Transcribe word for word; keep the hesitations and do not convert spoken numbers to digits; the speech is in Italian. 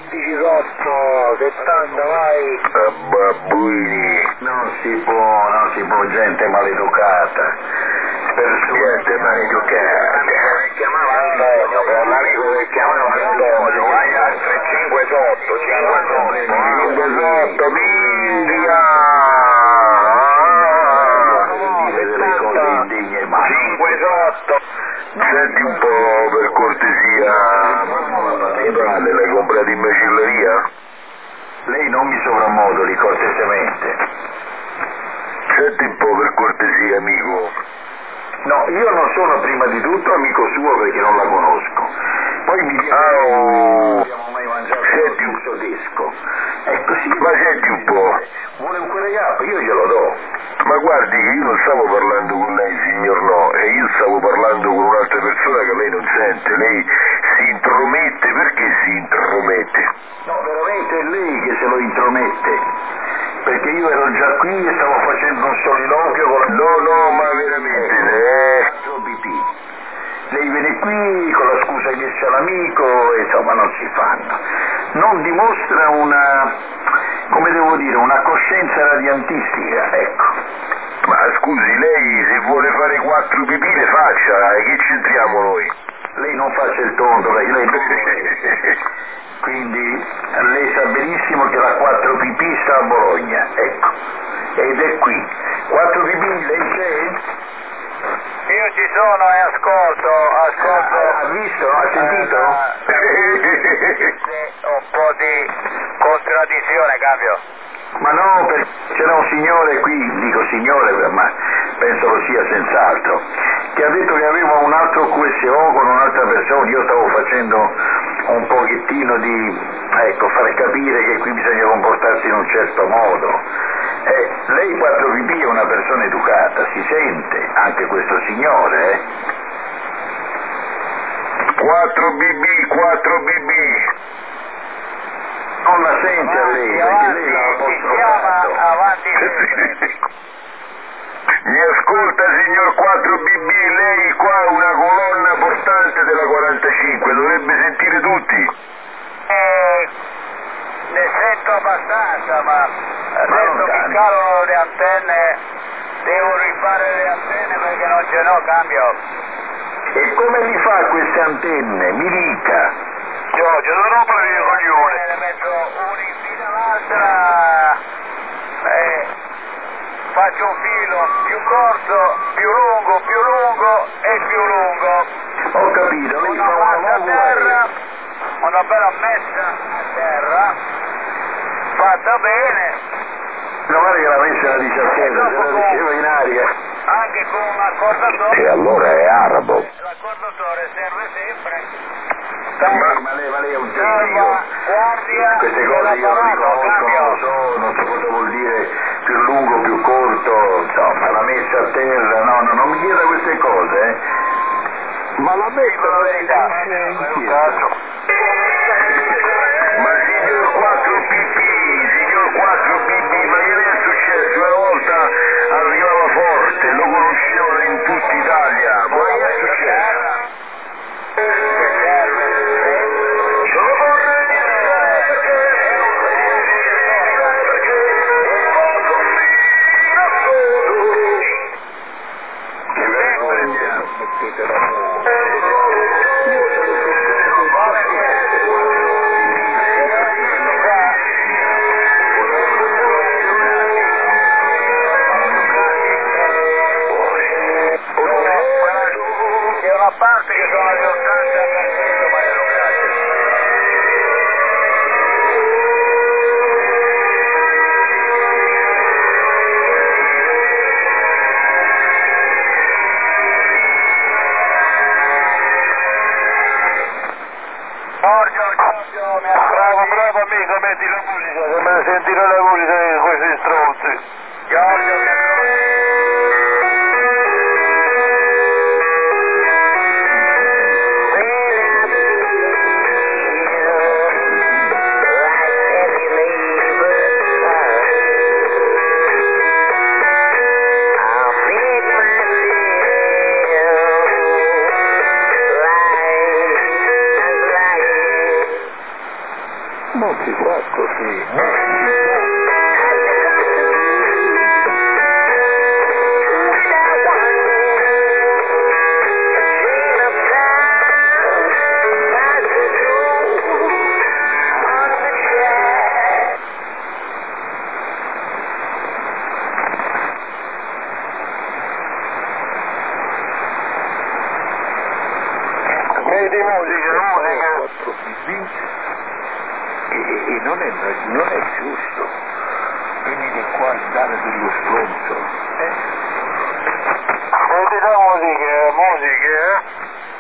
mettici sotto, settanta, vai. A babbuini. Non si può, non si può, gente maleducata. Gente maleducata. Chiamava Antonio, con l'amico che chiamava Antonio, vai altri, cinque sotto, cinque sotto, cinque sotto, minchia! Dire delle cose indegne, ma cinque sotto. Senti un po' per cortesia, Natale l'hai comprato in macelleria? lei non mi sovrammodoli cortesemente. Senti un po' per cortesia, amico. No, io non sono prima di tutto amico suo perché non la conosco. Poi mi dice Ah, oh. non abbiamo mai mangiato Senti un tedesco. Ecco sì, Ma senti un po'. vuole un querelato, io glielo do. Ma guardi che io non stavo parlando con lei, signor no, e io stavo parlando con un'altra persona che lei non sente. Lei si intromette, perché si intromette? No, veramente è lei che se lo intromette. Perché io ero già qui e stavo facendo un soliloquio con la... No, no, ma veramente, eh... Lei viene qui con la scusa che c'è l'amico e insomma non si fanno. Non dimostra una, come devo dire, una coscienza radiantistica, ecco. Ma scusi, lei se vuole fare quattro pipì le faccia, e che c'entriamo noi? Lei non faccia il tonto, perché lei quindi lei sa benissimo che la quattro pipì sta a Bologna, ecco, ed è qui. quattro pipì, lei c'è? Io ci sono e ascolto, ascolto. Ha, ha visto? Ha sentito? Un po' di contraddizione, cambio. Ma no, perché c'era un signore qui, dico signore, ma penso lo sia senz'altro, che ha detto che aveva un altro Q S O con un'altra persona. Io stavo facendo un pochettino di, ecco, far capire che qui bisogna comportarsi in un certo modo. Eh, lei quattro pipì è una persona educata, si sente, anche questo signore, eh? quattro bibì, quattro bibì. Non la sente a lei, perché Avanti, lei l'ha si chiama apostrofato. avanti. Mi ascolta, signor quattro bibì, lei qua è una colonna portante della quarantacinque, dovrebbe sentire tutti. Eh, ne sento abbastanza, ma adesso mi calano le antenne, devo rifare le antenne perché non ce n'ho, cambio. E come li fa queste antenne? Mi dica. Giorgio, non rompere i coglioni. Ne metto una in fila all'altra, eh, faccio un filo più corto, più lungo, più lungo e più lungo. Ho capito, lei Una fa una massa a nuova terra, una bella messa a terra, fatta bene. No, guarda che la messa era diciassette, se la diceva in aria. Anche con un accordatore. E allora è arabo. L'accordatore serve sempre. Ma, ma, lei, ma lei è un genio. Guardia Queste cose io lo riconosco, cambio. non lo so, non so cosa vuol dire più lungo, più corto, insomma, la messa a terra, no, no, non mi chieda queste cose, eh. Ma la messa la verità. Ma signor quattro pipì, signor quattro pipì, ma che ne è successo? Una volta arrivava forte, lo conoscevano in tutta Italia, ma che è successo? Che vergogna. C'è una parte che sono di ottanta per cento maleducati. Giorgio, Giorgio, mi Bravo, ascolti? bravo amico, metti la musica, che me ne sentirò la musica di questi stronzi. Giorgio, mi ascolti? Non si fa così. Vedi musica, musica. E, e non, è, non è giusto venire qua a dare dello stronzo. Eh? Vedi la musica, musica, eh?